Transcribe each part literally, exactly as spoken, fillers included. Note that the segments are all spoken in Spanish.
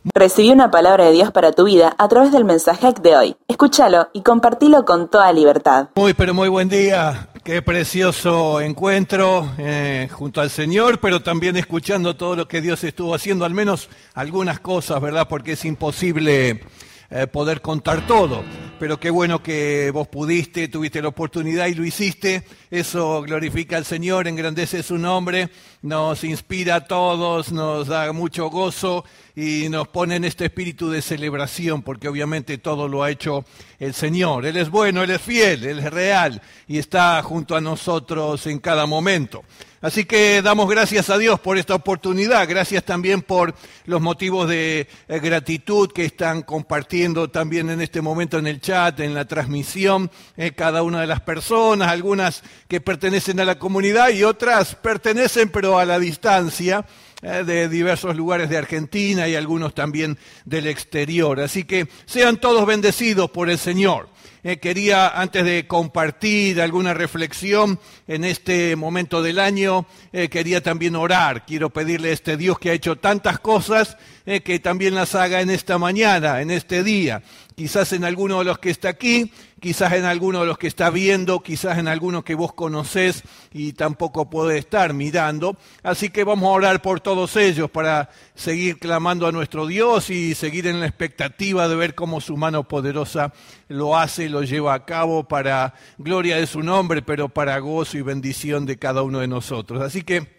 Recibí una palabra de Dios para tu vida a través del mensaje de hoy. Escúchalo y compartilo con toda libertad. Muy, pero muy buen día. Qué precioso encuentro eh, junto al Señor, pero también escuchando todo lo que Dios estuvo haciendo, al menos algunas cosas, ¿verdad? Porque es imposible eh, poder contar todo. Pero qué bueno que vos pudiste, tuviste la oportunidad y lo hiciste. Eso glorifica al Señor, engrandece su nombre, nos inspira a todos, nos da mucho gozo y nos pone en este espíritu de celebración, porque obviamente todo lo ha hecho el Señor. Él es bueno, Él es fiel, Él es real y está junto a nosotros en cada momento. Así que damos gracias a Dios por esta oportunidad, gracias también por los motivos de eh, gratitud que están compartiendo también en este momento en el chat, en la transmisión, eh, cada una de las personas, algunas que pertenecen a la comunidad y otras pertenecen pero a la distancia, eh, de diversos lugares de Argentina y algunos también del exterior. Así que sean todos bendecidos por el Señor. Eh, quería, antes de compartir alguna reflexión en este momento del año, eh, quería también orar. Quiero pedirle a este Dios que ha hecho tantas cosas, eh, que también las haga en esta mañana, en este día. Quizás en alguno de los que está aquí, quizás en alguno de los que está viendo, quizás en alguno que vos conocés y tampoco puede estar mirando. Así que vamos a orar por todos ellos para seguir clamando a nuestro Dios y seguir en la expectativa de ver cómo su mano poderosa lo hace, lo lleva a cabo para gloria de su nombre, pero para gozo y bendición de cada uno de nosotros. Así que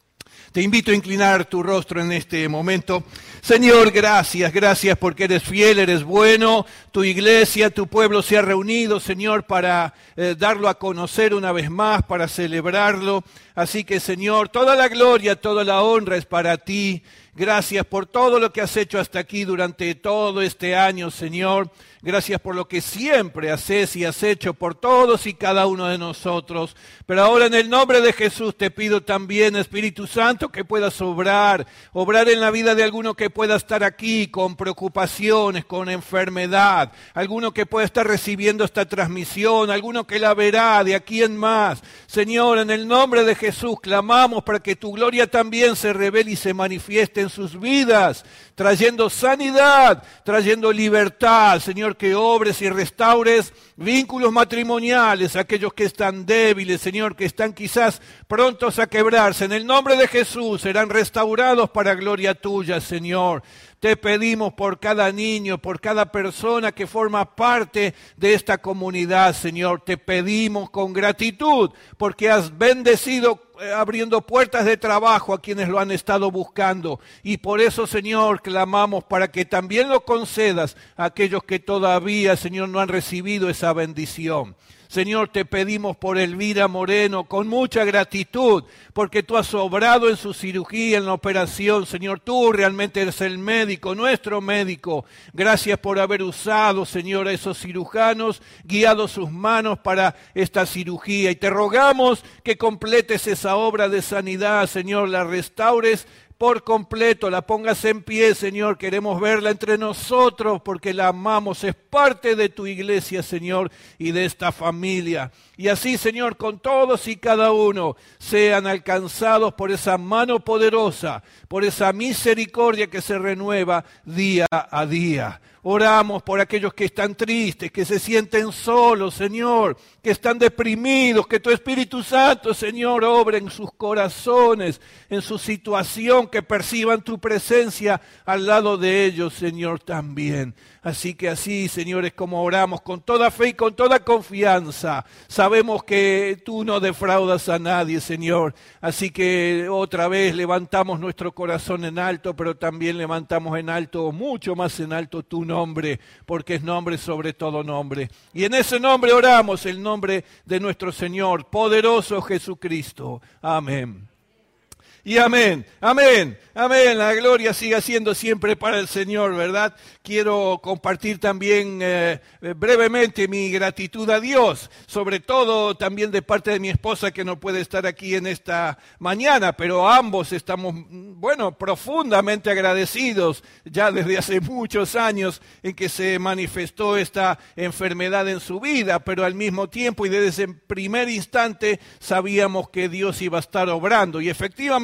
te invito a inclinar tu rostro en este momento. Señor, gracias, gracias porque eres fiel, eres bueno. Tu iglesia, tu pueblo se ha reunido, Señor, para eh, darlo a conocer una vez más, para celebrarlo. Así que, Señor, toda la gloria, toda la honra es para ti. Gracias por todo lo que has hecho hasta aquí durante todo este año, Señor. Gracias por lo que siempre haces y has hecho por todos y cada uno de nosotros. Pero ahora en el nombre de Jesús te pido también, Espíritu Santo, que puedas obrar, obrar en la vida de alguno que pueda estar aquí con preocupaciones, con enfermedad, alguno que pueda estar recibiendo esta transmisión, alguno que la verá de aquí en más. Señor, en el nombre de Jesús clamamos para que tu gloria también se revele y se manifieste en sus vidas, trayendo sanidad, trayendo libertad. Señor, que obres y restaures vínculos matrimoniales, aquellos que están débiles, Señor, que están quizás prontos a quebrarse. En el nombre de Jesús serán restaurados para gloria tuya, Señor. Te pedimos por cada niño, por cada persona que forma parte de esta comunidad, Señor. Te pedimos con gratitud porque has bendecido eh, abriendo puertas de trabajo a quienes lo han estado buscando. Y por eso, Señor, clamamos para que también lo concedas a aquellos que todavía, Señor, no han recibido esa bendición. Señor, te pedimos por Elvira Moreno con mucha gratitud, porque tú has obrado en su cirugía, en la operación. Señor, tú realmente eres el médico, nuestro médico. Gracias por haber usado, Señor, a esos cirujanos, guiado sus manos para esta cirugía. Y te rogamos que completes esa obra de sanidad, Señor, la restaures por completo, la pongas en pie, Señor. Queremos verla entre nosotros porque la amamos, es parte de tu iglesia, Señor, y de esta familia. Y así, Señor, con todos y cada uno sean alcanzados por esa mano poderosa, por esa misericordia que se renueva día a día. Oramos por aquellos que están tristes, que se sienten solos, Señor, que están deprimidos, que tu Espíritu Santo, Señor, obre en sus corazones, en su situación, que perciban tu presencia al lado de ellos, Señor, también. Así que así, Señor, es como oramos con toda fe y con toda confianza. Sabemos que tú no defraudas a nadie, Señor. Así que otra vez levantamos nuestro corazón en alto, pero también levantamos en alto, mucho más en alto, tu nombre, porque es nombre sobre todo nombre. Y en ese nombre oramos, el nombre de nuestro Señor, poderoso Jesucristo. Amén. Y amén, amén, amén. La gloria siga siendo siempre para el Señor, ¿verdad? Quiero compartir también eh, brevemente mi gratitud a Dios, sobre todo también de parte de mi esposa que no puede estar aquí en esta mañana, pero ambos estamos, bueno, profundamente agradecidos ya desde hace muchos años en que se manifestó esta enfermedad en su vida, pero al mismo tiempo y desde ese primer instante sabíamos que Dios iba a estar obrando y efectivamente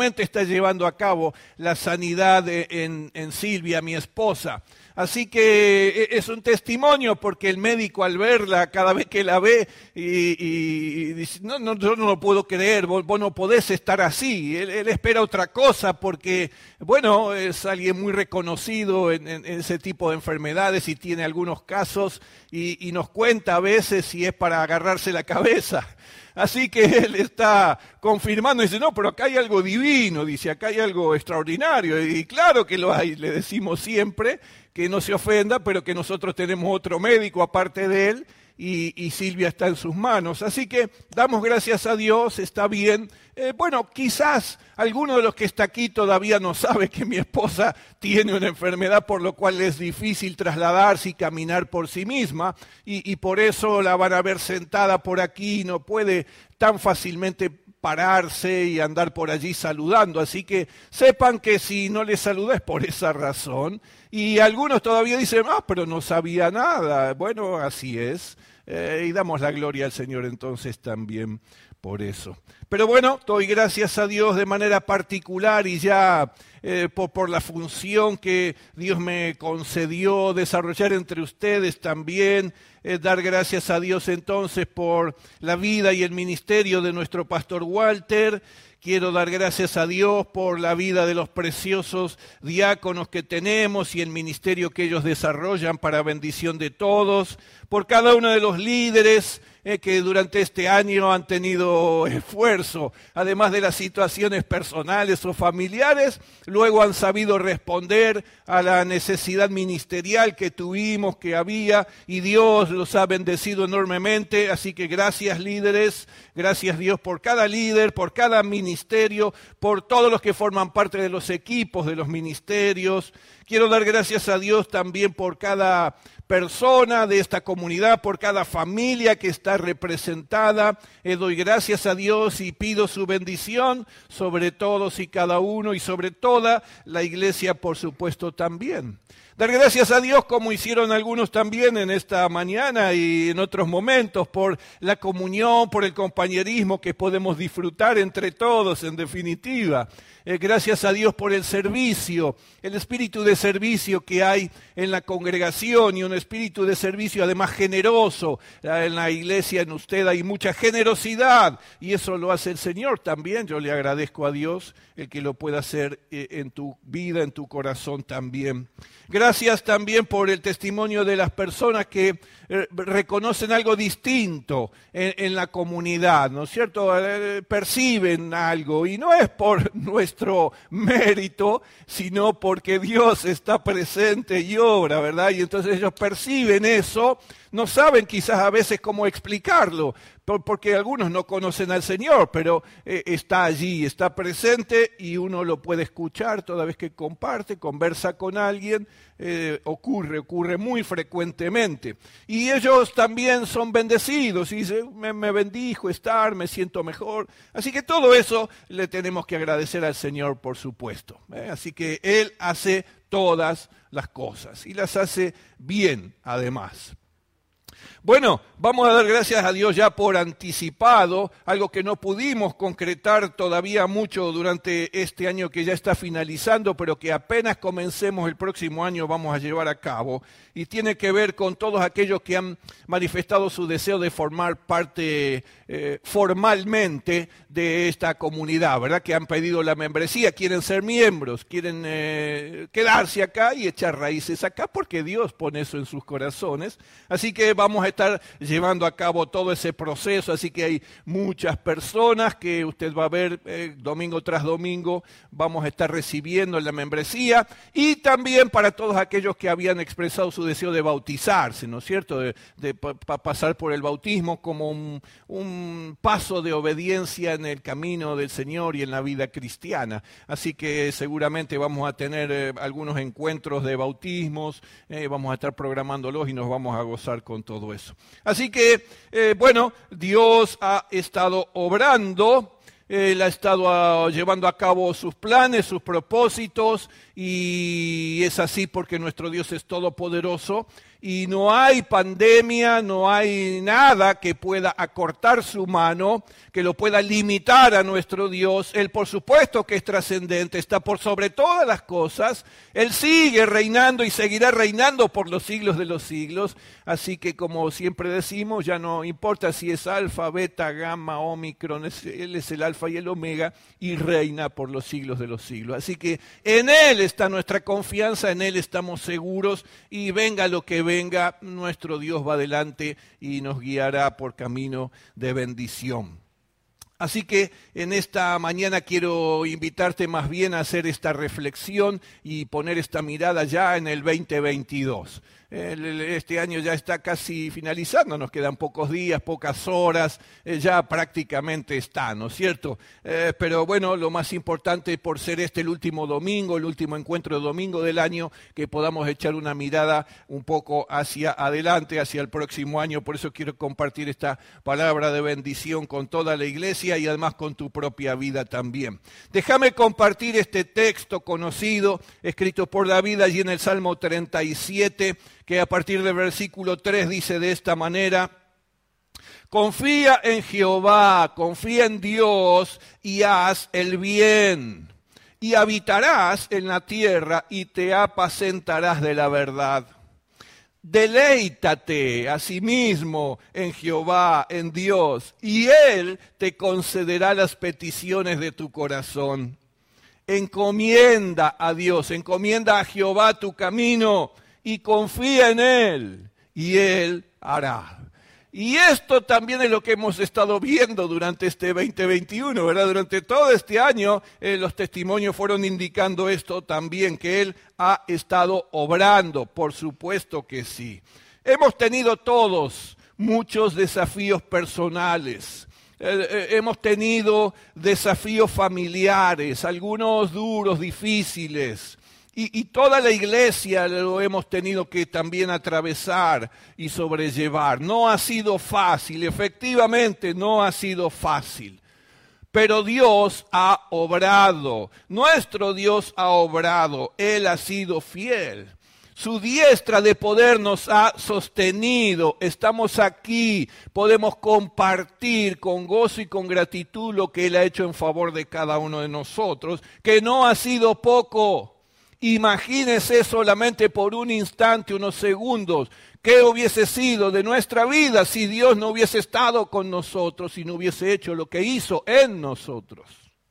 realmente está llevando a cabo la sanidad en, en Silvia, mi esposa. Así que es un testimonio porque el médico al verla, cada vez que la ve, y, y, y dice, no, no, yo no lo puedo creer, vos, vos no podés estar así. Él, él espera otra cosa porque, bueno, es alguien muy reconocido en, en, en ese tipo de enfermedades y tiene algunos casos y, y nos cuenta a veces si es para agarrarse la cabeza. Así que él está confirmando y dice, no, pero acá hay algo divino, dice, acá hay algo extraordinario. Y claro que lo hay, le decimos siempre, que no se ofenda, pero que nosotros tenemos otro médico aparte de él y, y Silvia está en sus manos. Así que damos gracias a Dios, está bien. Eh, bueno, quizás alguno de los que está aquí todavía no sabe que mi esposa tiene una enfermedad por lo cual es difícil trasladarse y caminar por sí misma y, y por eso la van a ver sentada por aquí, no puede tan fácilmente pararse y andar por allí saludando, así que sepan que si no les saluda es por esa razón. Y algunos todavía dicen, ah, pero no sabía nada. Bueno, así es, eh, y damos la gloria al Señor entonces también por eso. Pero bueno, doy gracias a Dios de manera particular y ya eh, por, por la función que Dios me concedió desarrollar entre ustedes también, eh, dar gracias a Dios entonces por la vida y el ministerio de nuestro pastor Walter. Quiero dar gracias a Dios por la vida de los preciosos diáconos que tenemos y el ministerio que ellos desarrollan para bendición de todos, por cada uno de los líderes eh, que durante este año han tenido esfuerzo, además de las situaciones personales o familiares, luego han sabido responder a la necesidad ministerial que tuvimos, que había, y Dios los ha bendecido enormemente, así que gracias líderes, gracias Dios por cada líder, por cada ministerio, por todos los que forman parte de los equipos de los ministerios. Quiero dar gracias a Dios también por cada persona de esta comunidad, por cada familia que está representada. Eh, doy gracias a Dios y pido su bendición sobre todos y cada uno y sobre toda la iglesia, por supuesto, también. Dar gracias a Dios, como hicieron algunos también en esta mañana y en otros momentos, por la comunión, por el compañerismo que podemos disfrutar entre todos, en definitiva. Eh, gracias a Dios por el servicio, el espíritu de servicio que hay en la congregación y un espíritu de servicio además generoso. En la iglesia, en usted hay mucha generosidad y eso lo hace el Señor también. Yo le agradezco a Dios el que lo pueda hacer eh, en tu vida, en tu corazón también. Gracias también por el testimonio de las personas que eh, reconocen algo distinto en, en la comunidad, ¿no es cierto? Eh, perciben algo y no es por nuestro mérito, sino porque Dios está presente y obra, ¿verdad? Y entonces ellos perciben eso, no saben quizás a veces cómo explicarlo, porque algunos no conocen al Señor, pero eh, está allí, está presente y uno lo puede escuchar toda vez que comparte, conversa con alguien, eh, ocurre, ocurre muy frecuentemente. Y ellos también son bendecidos y dicen, me, me bendijo estar, me siento mejor. Así que todo eso le tenemos que agradecer al Señor, por supuesto. ¿eh? Así que Él hace todas las cosas y las hace bien, además. Bueno, vamos a dar gracias a Dios ya por anticipado, algo que no pudimos concretar todavía mucho durante este año que ya está finalizando, pero que apenas comencemos el próximo año vamos a llevar a cabo, y tiene que ver con todos aquellos que han manifestado su deseo de formar parte eh, formalmente de esta comunidad, ¿verdad? Que han pedido la membresía, quieren ser miembros, quieren eh, quedarse acá y echar raíces acá, porque Dios pone eso en sus corazones. Así que vamos a estar llevando a cabo todo ese proceso, así que hay muchas personas que usted va a ver eh, domingo tras domingo, vamos a estar recibiendo la membresía, y también para todos aquellos que habían expresado su deseo de bautizarse, ¿no es cierto?, de, de pa, pa pasar por el bautismo como un, un paso de obediencia en el camino del Señor y en la vida cristiana. Así que seguramente vamos a tener eh, algunos encuentros de bautismos, eh, vamos a estar programándolos y nos vamos a gozar con todo eso. Así que, eh, bueno, Dios ha estado obrando, Él ha estado a, llevando a cabo sus planes, sus propósitos, y es así porque nuestro Dios es todopoderoso Y no hay pandemia, no hay nada que pueda acortar su mano, que lo pueda limitar a nuestro Dios. Él, por supuesto que es trascendente, está por sobre todas las cosas. Él sigue reinando y seguirá reinando por los siglos de los siglos. Así que, como siempre decimos, ya no importa si es alfa, beta, gamma, omicron, Él es el alfa y el omega y reina por los siglos de los siglos. Así que en Él está nuestra confianza, en Él estamos seguros y venga lo que venga, nuestro Dios va adelante y nos guiará por camino de bendición. Así que en esta mañana quiero invitarte más bien a hacer esta reflexión y poner esta mirada ya en el veinte veintidós. Este año ya está casi finalizando, nos quedan pocos días, pocas horas, eh, ya prácticamente está, ¿no es cierto? Eh, pero bueno, lo más importante por ser este el último domingo, el último encuentro de domingo del año, que podamos echar una mirada un poco hacia adelante, hacia el próximo año. Por eso quiero compartir esta palabra de bendición con toda la iglesia y además con tu propia vida también. Déjame compartir este texto conocido, escrito por David allí en el Salmo treinta y siete, que a partir del versículo tres dice de esta manera: confía en Jehová, confía en Dios y haz el bien, y habitarás en la tierra y te apacentarás de la verdad. Deleítate asimismo en Jehová, en Dios, y Él te concederá las peticiones de tu corazón. Encomienda a Dios, encomienda a Jehová tu camino, y confía en Él, y Él hará. Y esto también es lo que hemos estado viendo durante este veinte veintiuno, ¿verdad? Durante todo este año eh, los testimonios fueron indicando esto también, que Él ha estado obrando, por supuesto que sí. Hemos tenido todos muchos desafíos personales. Eh, eh, hemos tenido desafíos familiares, algunos duros, difíciles. Y, y toda la iglesia lo hemos tenido que también atravesar y sobrellevar. No ha sido fácil, efectivamente no ha sido fácil. Pero Dios ha obrado, nuestro Dios ha obrado, Él ha sido fiel. Su diestra de poder nos ha sostenido, estamos aquí, podemos compartir con gozo y con gratitud lo que Él ha hecho en favor de cada uno de nosotros, que no ha sido poco. Imagínese solamente por un instante, unos segundos, qué hubiese sido de nuestra vida si Dios no hubiese estado con nosotros y no hubiese hecho lo que hizo en nosotros.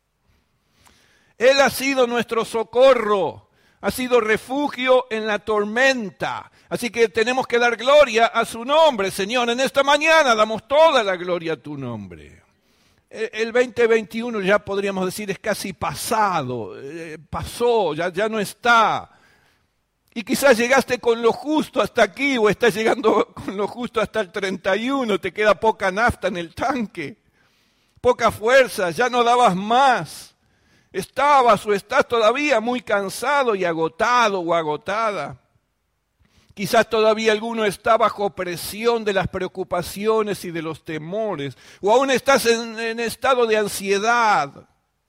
Él ha sido nuestro socorro, ha sido refugio en la tormenta. Así que tenemos que dar gloria a su nombre, Señor. En esta mañana damos toda la gloria a tu nombre. El veinte veintiuno ya podríamos decir es casi pasado, eh, pasó, ya, ya no está. Y quizás llegaste con lo justo hasta aquí o estás llegando con lo justo hasta el treinta y uno, te queda poca nafta en el tanque, poca fuerza, ya no dabas más. Estabas o estás todavía muy cansado y agotado o agotada. Quizás todavía alguno está bajo presión de las preocupaciones y de los temores, o aún estás en, en estado de ansiedad.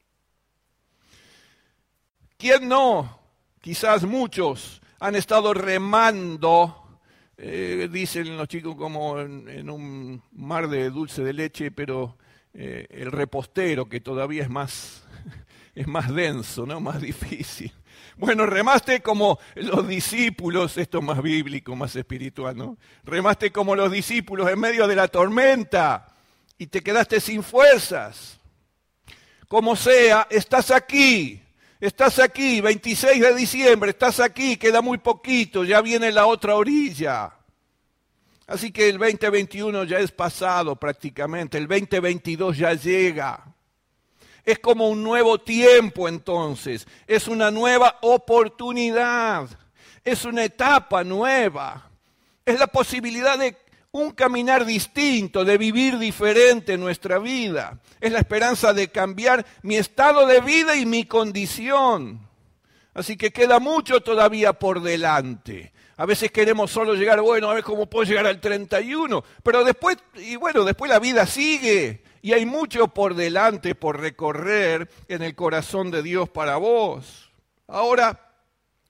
¿Quién no? Quizás muchos han estado remando, eh, dicen los chicos, como en, en un mar de dulce de leche, pero eh, el repostero, que todavía es más, es más denso, ¿no? Más difícil. Bueno, remaste como los discípulos, esto es más bíblico, más espiritual, ¿no? Remaste como los discípulos en medio de la tormenta y te quedaste sin fuerzas. Como sea, estás aquí, estás aquí, veintiséis de diciembre, estás aquí, queda muy poquito, ya viene la otra orilla. Así que el veinte veintiuno ya es pasado prácticamente, el veinte veintidós ya llega. Es como un nuevo tiempo entonces, es una nueva oportunidad, es una etapa nueva, es la posibilidad de un caminar distinto, de vivir diferente en nuestra vida, es la esperanza de cambiar mi estado de vida y mi condición. Así que queda mucho todavía por delante. A veces queremos solo llegar, bueno, a ver cómo puedo llegar al treinta y uno, pero después, y bueno, después la vida sigue. Y hay mucho por delante, por recorrer en el corazón de Dios para vos. Ahora,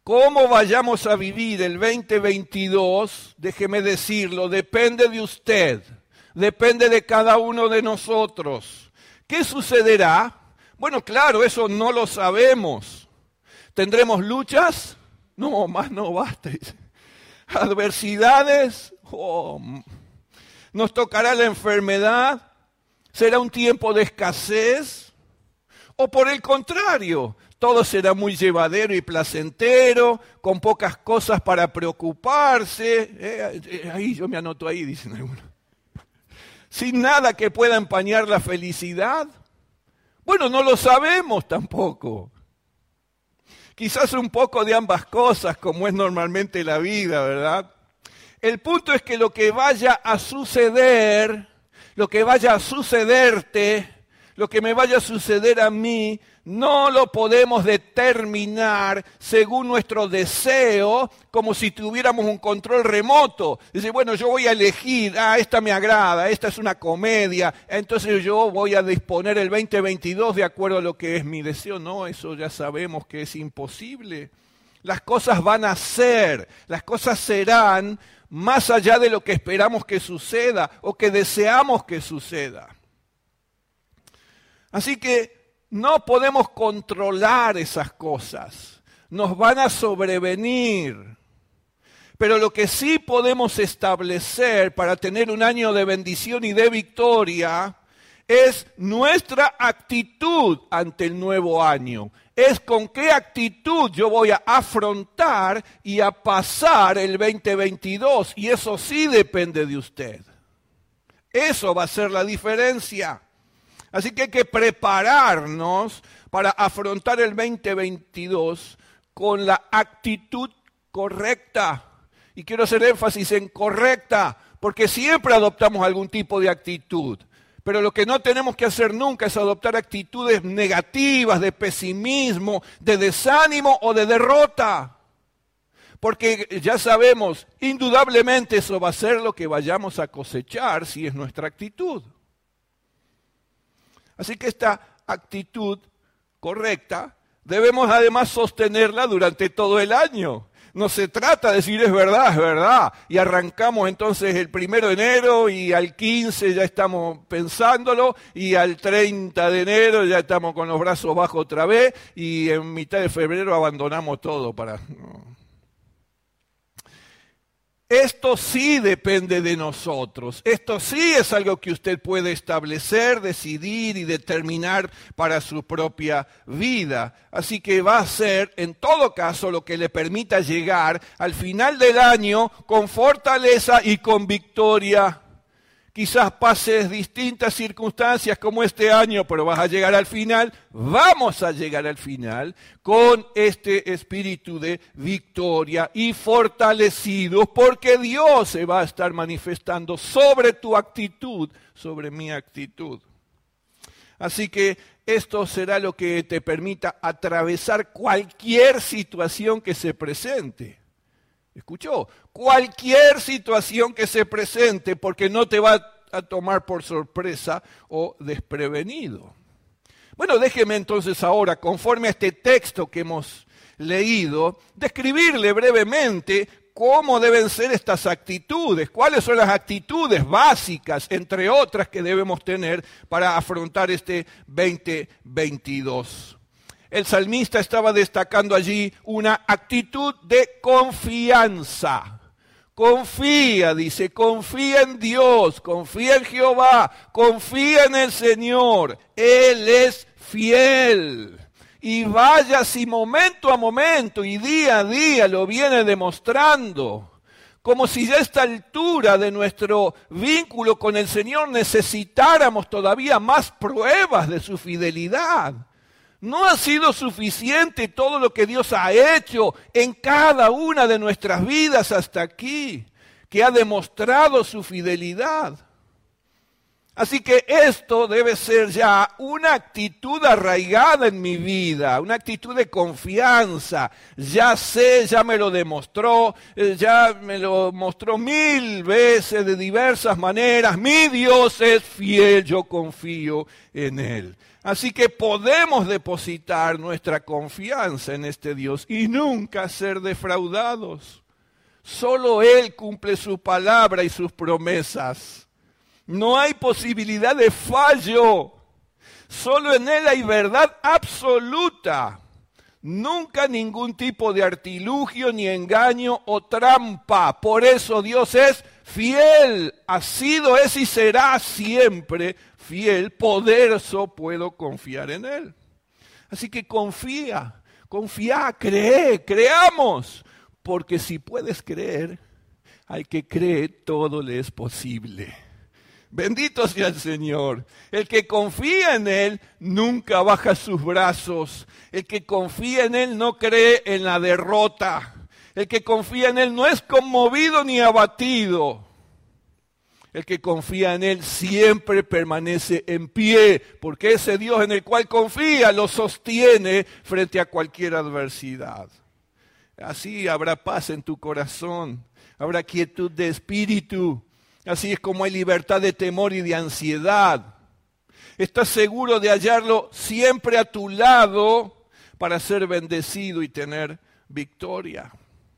cómo vayamos a vivir el veinte veintidós, déjeme decirlo, depende de usted, depende de cada uno de nosotros. ¿Qué sucederá? Bueno, claro, eso no lo sabemos. ¿Tendremos luchas? No, más no basta. ¿Adversidades? Oh, ¿nos tocará la enfermedad? ¿Será un tiempo de escasez? ¿O por el contrario, todo será muy llevadero y placentero, con pocas cosas para preocuparse? Eh, eh, ahí yo me anoto ahí, dicen algunos. Sin nada que pueda empañar la felicidad. Bueno, no lo sabemos tampoco. Quizás un poco de ambas cosas, como es normalmente la vida, ¿verdad? El punto es que lo que vaya a suceder, lo que vaya a sucederte, lo que me vaya a suceder a mí, no lo podemos determinar según nuestro deseo, como si tuviéramos un control remoto. Dice, bueno, yo voy a elegir, ah, esta me agrada, esta es una comedia, entonces yo voy a disponer el veinte veintidós de acuerdo a lo que es mi deseo. No, eso ya sabemos que es imposible. Las cosas van a ser, las cosas serán más allá de lo que esperamos que suceda o que deseamos que suceda. Así que no podemos controlar esas cosas, nos van a sobrevenir. Pero lo que sí podemos establecer para tener un año de bendición y de victoria es nuestra actitud ante el nuevo año. Es con qué actitud yo voy a afrontar y a pasar el veinte veintidós. Y eso sí depende de usted. Eso va a ser la diferencia. Así que hay que prepararnos para afrontar el veinte veintidós con la actitud correcta. Y quiero hacer énfasis en correcta, porque siempre adoptamos algún tipo de actitud. Pero lo que no tenemos que hacer nunca es adoptar actitudes negativas, de pesimismo, de desánimo o de derrota. Porque ya sabemos, indudablemente eso va a ser lo que vayamos a cosechar si es nuestra actitud. Así que esta actitud correcta debemos además sostenerla durante todo el año. No se trata de decir es verdad, es verdad, y arrancamos entonces el primero de enero y al quince ya estamos pensándolo y al treinta de enero ya estamos con los brazos bajos otra vez y en mitad de febrero abandonamos todo para... No. Esto sí depende de nosotros, esto sí es algo que usted puede establecer, decidir y determinar para su propia vida. Así que va a ser, en todo caso, lo que le permita llegar al final del año con fortaleza y con victoria. Quizás pases distintas circunstancias como este año, pero vas a llegar al final, vamos a llegar al final con este espíritu de victoria y fortalecidos, porque Dios se va a estar manifestando sobre tu actitud, sobre mi actitud. Así que esto será lo que te permita atravesar cualquier situación que se presente. ¿Escuchó? Cualquier situación que se presente, porque no te va a tomar por sorpresa o desprevenido. Bueno, déjeme entonces ahora, conforme a este texto que hemos leído, describirle brevemente cómo deben ser estas actitudes, cuáles son las actitudes básicas, entre otras, que debemos tener para afrontar este veinte veintidós. El salmista estaba destacando allí una actitud de confianza. Confía, dice, confía en Dios, confía en Jehová, confía en el Señor. Él es fiel. Y vaya si momento a momento y día a día lo viene demostrando. Como si ya a esta altura de nuestro vínculo con el Señor necesitáramos todavía más pruebas de su fidelidad. No ha sido suficiente todo lo que Dios ha hecho en cada una de nuestras vidas hasta aquí, que ha demostrado su fidelidad. Así que esto debe ser ya una actitud arraigada en mi vida, una actitud de confianza. Ya sé, ya me lo demostró, ya me lo mostró mil veces de diversas maneras. Mi Dios es fiel, yo confío en Él. Así que podemos depositar nuestra confianza en este Dios y nunca ser defraudados. Solo Él cumple su palabra y sus promesas. No hay posibilidad de fallo. Solo en Él hay verdad absoluta. Nunca ningún tipo de artilugio, ni engaño o trampa. Por eso Dios es fiel. Ha sido, es y será siempre fiel. Poderoso, puedo confiar en Él. Así que confía, confía, cree, creamos. Porque si puedes creer, al que cree todo le es posible. Bendito sea el Señor. El que confía en Él nunca baja sus brazos. El que confía en Él no cree en la derrota. El que confía en Él no es conmovido ni abatido. El que confía en Él siempre permanece en pie, porque ese Dios en el cual confía lo sostiene frente a cualquier adversidad. Así habrá paz en tu corazón, habrá quietud de espíritu. Así es como hay libertad de temor y de ansiedad. Estás seguro de hallarlo siempre a tu lado para ser bendecido y tener victoria.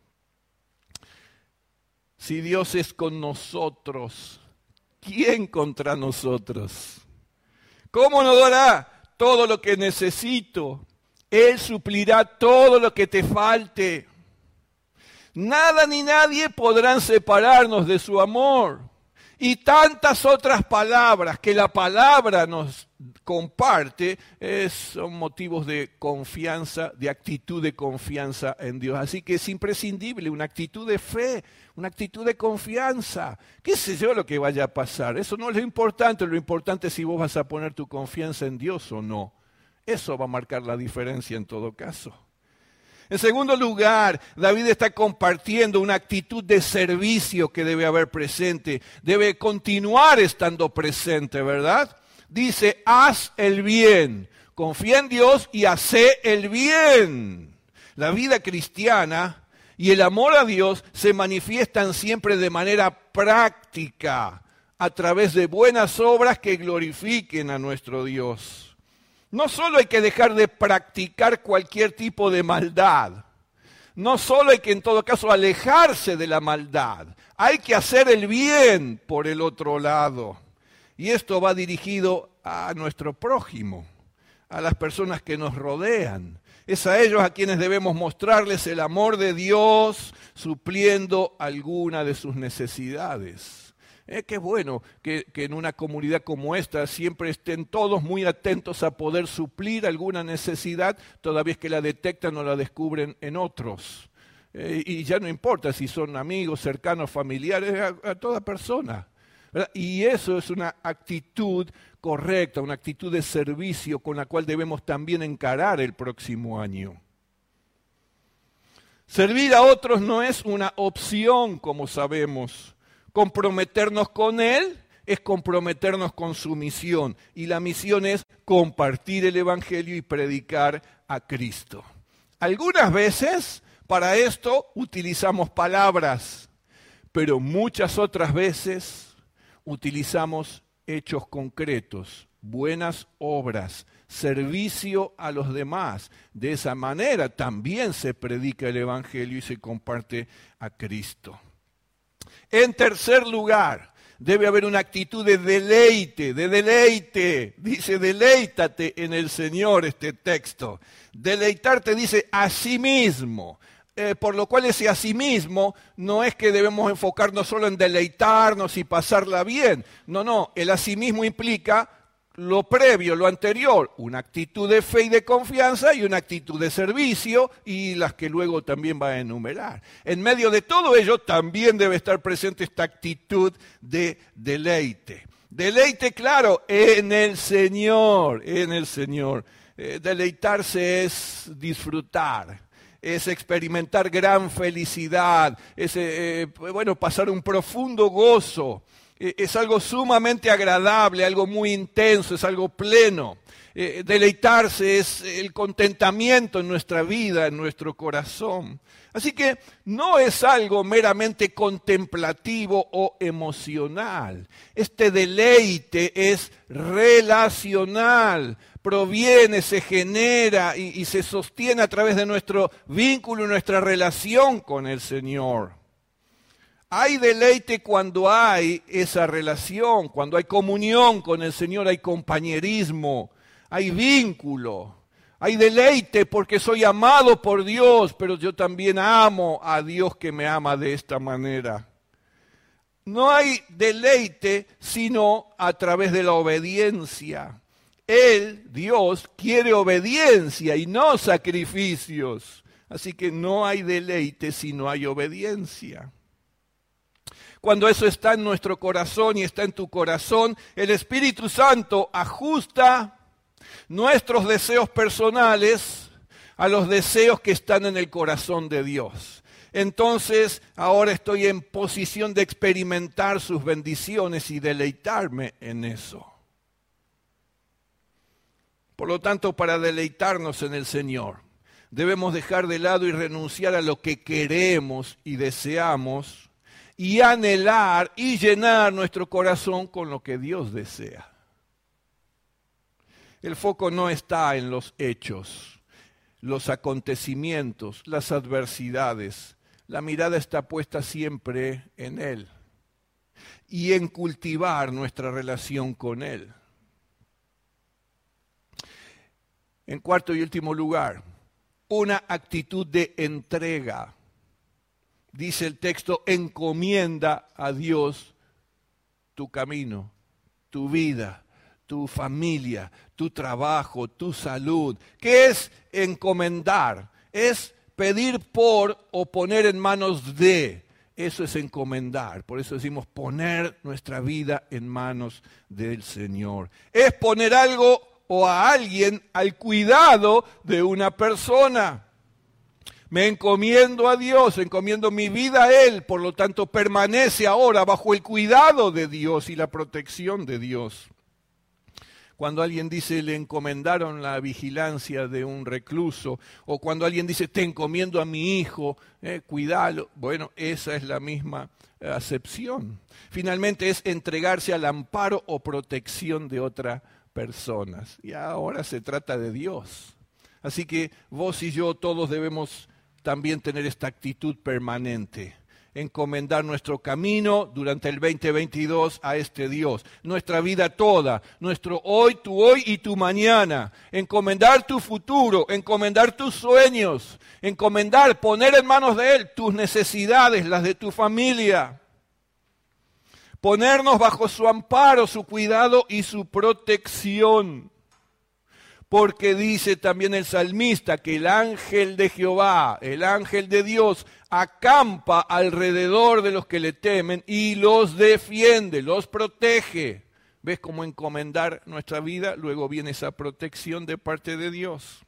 Si Dios es con nosotros, ¿quién contra nosotros? ¿Cómo nos dará todo lo que necesito? Él suplirá todo lo que te falte. Nada ni nadie podrán separarnos de su amor. Y tantas otras palabras que la palabra nos comparte es, son motivos de confianza, de actitud de confianza en Dios. Así que es imprescindible una actitud de fe, una actitud de confianza. ¿Qué sé yo lo que vaya a pasar? Eso no es lo importante, lo importante es si vos vas a poner tu confianza en Dios o no. Eso va a marcar la diferencia en todo caso. En segundo lugar, David está compartiendo una actitud de servicio que debe haber presente. Debe continuar estando presente, ¿verdad? Dice, haz el bien. Confía en Dios y hace el bien. La vida cristiana y el amor a Dios se manifiestan siempre de manera práctica, a través de buenas obras que glorifiquen a nuestro Dios. No solo hay que dejar de practicar cualquier tipo de maldad, no solo hay que en todo caso alejarse de la maldad, hay que hacer el bien por el otro lado. Y esto va dirigido a nuestro prójimo, a las personas que nos rodean. Es a ellos a quienes debemos mostrarles el amor de Dios, supliendo alguna de sus necesidades. Eh, qué bueno que, que en una comunidad como esta siempre estén todos muy atentos a poder suplir alguna necesidad, toda vez que la detectan o la descubren en otros. Eh, y ya no importa si son amigos, cercanos, familiares, a, a toda persona, ¿verdad? Y eso es una actitud correcta, una actitud de servicio con la cual debemos también encarar el próximo año. Servir a otros no es una opción, como sabemos. Comprometernos con Él es comprometernos con su misión. Y la misión es compartir el Evangelio y predicar a Cristo. Algunas veces para esto utilizamos palabras, pero muchas otras veces utilizamos hechos concretos, buenas obras, servicio a los demás. De esa manera también se predica el Evangelio y se comparte a Cristo. En tercer lugar, debe haber una actitud de deleite, de deleite. Dice, deleítate en el Señor, este texto. Deleitarte dice a sí mismo. Eh, por lo cual ese a sí mismo no es que debemos enfocarnos solo en deleitarnos y pasarla bien. No, no, el a sí mismo implica lo previo, lo anterior, una actitud de fe y de confianza y una actitud de servicio y las que luego también va a enumerar. En medio de todo ello también debe estar presente esta actitud de deleite. Deleite, claro, en el Señor, en el Señor. Eh, deleitarse es disfrutar, es experimentar gran felicidad, es eh, bueno, pasar un profundo gozo. es algo sumamente agradable, algo muy intenso, es algo pleno. Eh, deleitarse es el contentamiento en nuestra vida, en nuestro corazón. Así que no es algo meramente contemplativo o emocional. Este deleite es relacional, proviene, se genera y, y se sostiene a través de nuestro vínculo y nuestra relación con el Señor. Hay deleite cuando hay esa relación, cuando hay comunión con el Señor, hay compañerismo, hay vínculo. Hay deleite porque soy amado por Dios, pero yo también amo a Dios que me ama de esta manera. No hay deleite sino a través de la obediencia. Él, Dios, quiere obediencia y no sacrificios. Así que no hay deleite si no hay obediencia. Cuando eso está en nuestro corazón y está en tu corazón, el Espíritu Santo ajusta nuestros deseos personales a los deseos que están en el corazón de Dios. Entonces, ahora estoy en posición de experimentar sus bendiciones y deleitarme en eso. Por lo tanto, para deleitarnos en el Señor, debemos dejar de lado y renunciar a lo que queremos y deseamos y anhelar y llenar nuestro corazón con lo que Dios desea. El foco no está en los hechos, los acontecimientos, las adversidades. La mirada está puesta siempre en Él y en cultivar nuestra relación con Él. En cuarto y último lugar, una actitud de entrega. Dice el texto, encomienda a Dios tu camino, tu vida, tu familia, tu trabajo, tu salud. ¿Qué es encomendar? Es pedir por o poner en manos de. Eso es encomendar. Por eso decimos poner nuestra vida en manos del Señor. Es poner algo o a alguien al cuidado de una persona. Me encomiendo a Dios, encomiendo mi vida a Él, por lo tanto permanece ahora bajo el cuidado de Dios y la protección de Dios. Cuando alguien dice, le encomendaron la vigilancia de un recluso, o cuando alguien dice, te encomiendo a mi hijo, eh, cuídalo, bueno, esa es la misma acepción. Finalmente es entregarse al amparo o protección de otras personas. Y ahora se trata de Dios. Así que vos y yo todos debemos también tener esta actitud permanente. Encomendar nuestro camino durante el veinte veintidós a este Dios. Nuestra vida toda, nuestro hoy, tu hoy y tu mañana. Encomendar tu futuro, encomendar tus sueños. Encomendar, poner en manos de Él tus necesidades, las de tu familia. Ponernos bajo su amparo, su cuidado y su protección. Porque dice también el salmista que el ángel de Jehová, el ángel de Dios, acampa alrededor de los que le temen y los defiende, los protege. ¿Ves cómo encomendar nuestra vida? Luego viene esa protección de parte de Dios.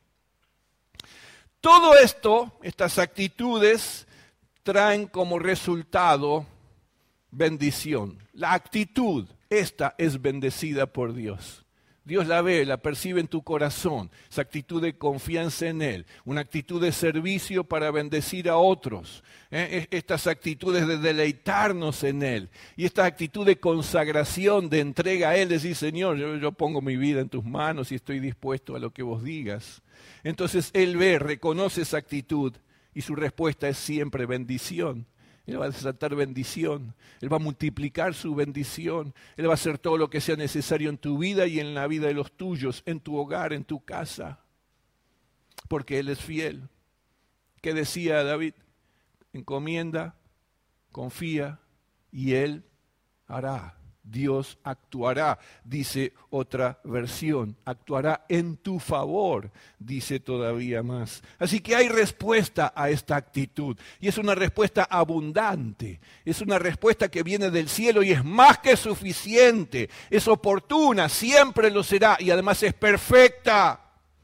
Todo esto, estas actitudes, traen como resultado bendición. La actitud, esta es bendecida por Dios. Dios la ve, la percibe en tu corazón, esa actitud de confianza en Él, una actitud de servicio para bendecir a otros, ¿eh? Estas actitudes de deleitarnos en Él y esta actitud de consagración, de entrega a Él, decir, Señor, yo, yo pongo mi vida en tus manos y estoy dispuesto a lo que vos digas. Entonces Él ve, reconoce esa actitud y su respuesta es siempre bendición. Él va a desatar bendición, Él va a multiplicar su bendición, Él va a hacer todo lo que sea necesario en tu vida y en la vida de los tuyos, en tu hogar, en tu casa, porque Él es fiel. ¿Qué decía David? Encomienda, confía y Él hará. Dios actuará, dice otra versión, actuará en tu favor, dice todavía más. Así que hay respuesta a esta actitud y es una respuesta abundante, es una respuesta que viene del cielo y es más que suficiente, es oportuna, siempre lo será y además es perfecta.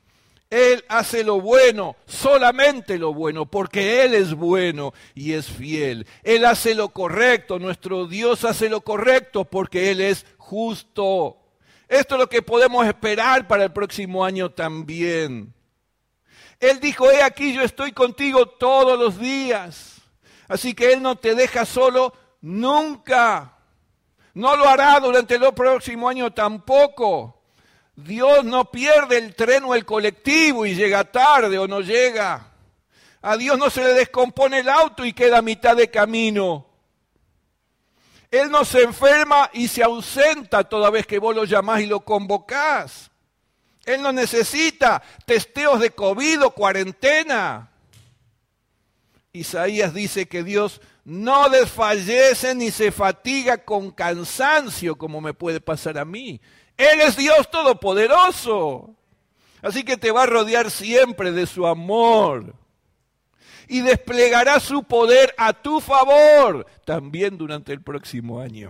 Él hace lo bueno, solamente lo bueno, porque Él es bueno y es fiel. Él hace lo correcto, nuestro Dios hace lo correcto porque Él es justo. Esto es lo que podemos esperar para el próximo año también. Él dijo, he aquí yo estoy contigo todos los días. Así que Él no te deja solo nunca. No lo hará durante el próximo año tampoco. Dios no pierde el tren o el colectivo y llega tarde o no llega. A Dios no se le descompone el auto y queda a mitad de camino. Él no se enferma y se ausenta toda vez que vos lo llamás y lo convocás. Él no necesita testeos de COVID o cuarentena. Isaías dice que Dios no desfallece ni se fatiga con cansancio como me puede pasar a mí. Él es Dios todopoderoso. Así que te va a rodear siempre de su amor. Y desplegará su poder a tu favor también durante el próximo año.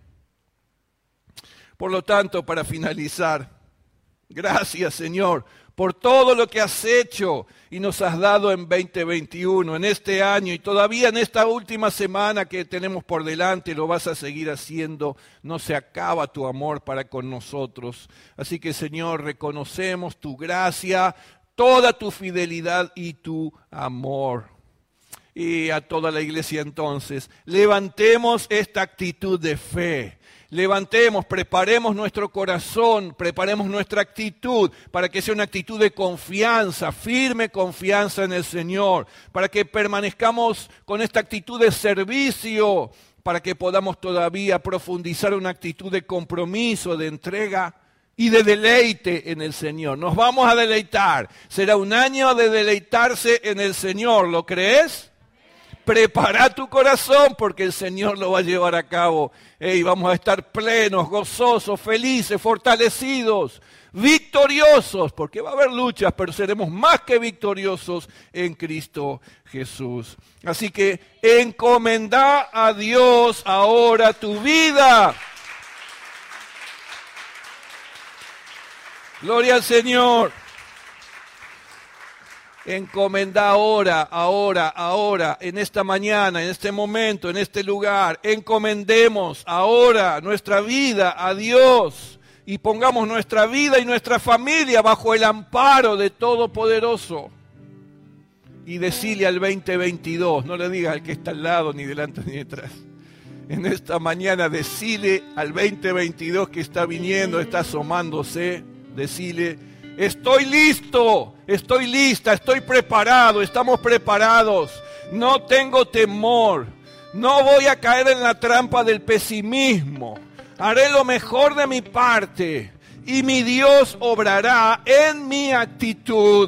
Por lo tanto, para finalizar, gracias Señor por todo lo que has hecho y nos has dado en veinte veintiuno, en este año y todavía en esta última semana que tenemos por delante, lo vas a seguir haciendo. No se acaba tu amor para con nosotros. Así que Señor, reconocemos tu gracia, toda tu fidelidad y tu amor. Y a toda la iglesia entonces, levantemos esta actitud de fe. Levantemos, preparemos nuestro corazón, preparemos nuestra actitud para que sea una actitud de confianza, firme confianza en el Señor, para que permanezcamos con esta actitud de servicio, para que podamos todavía profundizar una actitud de compromiso, de entrega y de deleite en el Señor. Nos vamos a deleitar, será un año de deleitarse en el Señor, ¿lo crees? Prepara tu corazón porque el Señor lo va a llevar a cabo. Y vamos a estar plenos, gozosos, felices, fortalecidos, victoriosos, porque va a haber luchas, pero seremos más que victoriosos en Cristo Jesús. Así que encomendá a Dios ahora tu vida. Gloria al Señor. Encomendá ahora, ahora, ahora, en esta mañana, en este momento, en este lugar. Encomendemos ahora nuestra vida a Dios y pongamos nuestra vida y nuestra familia bajo el amparo de Todopoderoso. Y decile al veinte veintidós, no le digas al que está al lado, ni delante ni detrás. En esta mañana decile al veinte veintidós que está viniendo, está asomándose, decile: estoy listo, estoy lista, estoy preparado, estamos preparados. No tengo temor, no voy a caer en la trampa del pesimismo. Haré lo mejor de mi parte y mi Dios obrará en mi actitud.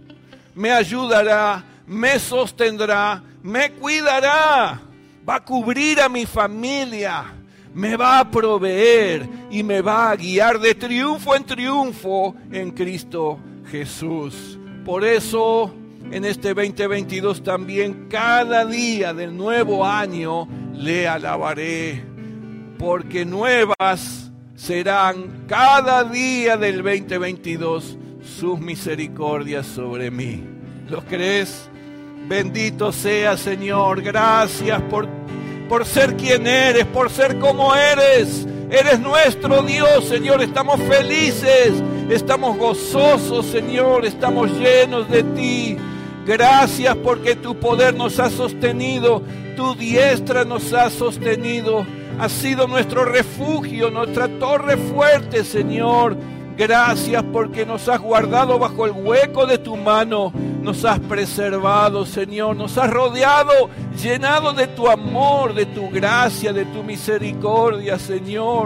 Me ayudará, me sostendrá, me cuidará, va a cubrir a mi familia. Me va a proveer y me va a guiar de triunfo en triunfo en Cristo Jesús. Por eso, en este veinte veintidós también, cada día del nuevo año, le alabaré, porque nuevas serán cada día del veinte veintidós sus misericordias sobre mí. ¿Lo crees? Bendito sea, Señor. Gracias por por ser quien eres, por ser como eres. Eres nuestro Dios, Señor. Estamos felices, estamos gozosos, Señor. Estamos llenos de ti. Gracias porque tu poder nos ha sostenido, tu diestra nos ha sostenido. Has sido nuestro refugio, nuestra torre fuerte, Señor. Gracias porque nos has guardado bajo el hueco de tu mano. Nos has preservado, Señor. Nos has rodeado, llenado de tu amor, de tu gracia, de tu misericordia, Señor.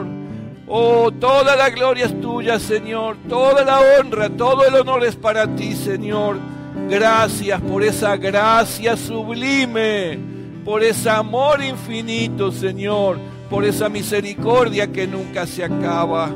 Oh, toda la gloria es tuya, Señor. Toda la honra, todo el honor es para ti, Señor. Gracias por esa gracia sublime, por ese amor infinito, Señor, por esa misericordia que nunca se acaba.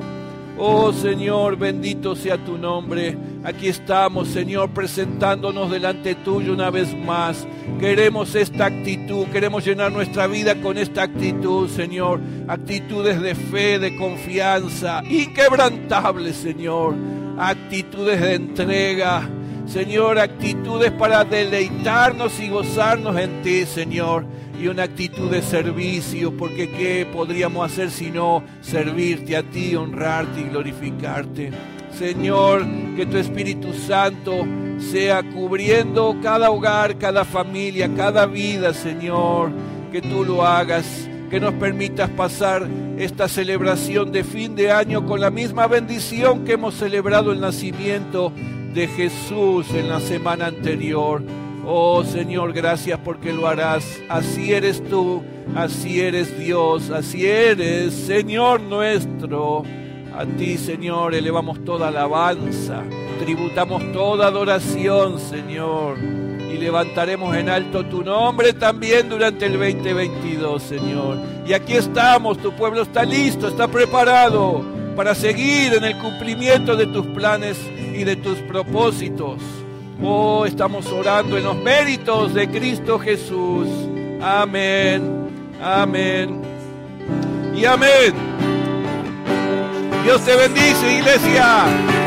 Oh Señor, bendito sea tu nombre. Aquí estamos, Señor, presentándonos delante tuyo una vez más. Queremos esta actitud, queremos llenar nuestra vida con esta actitud, Señor. Actitudes de fe, de confianza, inquebrantables, Señor. actitudes de entrega, Señor, actitudes para deleitarnos y gozarnos en ti, Señor, y una actitud de servicio, porque ¿qué podríamos hacer sino servirte a ti, honrarte y glorificarte? Señor, que tu Espíritu Santo sea cubriendo cada hogar, cada familia, cada vida, Señor, que tú lo hagas, que nos permitas pasar esta celebración de fin de año con la misma bendición que hemos celebrado el nacimiento de Jesús en la semana anterior. Oh Señor, gracias porque lo harás. Así eres tú, así eres Dios, así eres Señor nuestro. A ti, Señor, elevamos toda alabanza, tributamos toda adoración, Señor, y levantaremos en alto tu nombre también durante el veinte veintidós, Señor. Y aquí estamos, tu pueblo está listo, está preparado para seguir en el cumplimiento de tus planes y de tus propósitos. Oh, estamos orando en los méritos de Cristo Jesús. Amén, amén y amén. Dios te bendice, iglesia.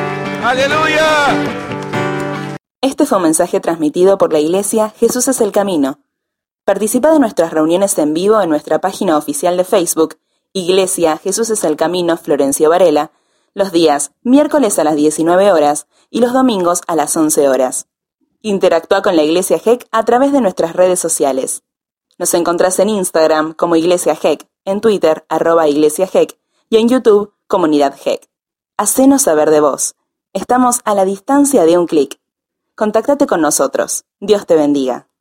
¡Aleluya! Este fue un mensaje transmitido por la Iglesia Jesús es el Camino. Participa de nuestras reuniones en vivo en nuestra página oficial de Facebook, Iglesia Jesús es el Camino Florencio Varela, los días miércoles a las diecinueve horas y los domingos a las once horas. Interactúa con la Iglesia G E C a través de nuestras redes sociales. Nos encontrás en Instagram como Iglesia G E C, en Twitter, arroba Iglesia G E C, y en YouTube, Comunidad G E C. Hacenos saber de vos. Estamos a la distancia de un clic. Contáctate con nosotros. Dios te bendiga.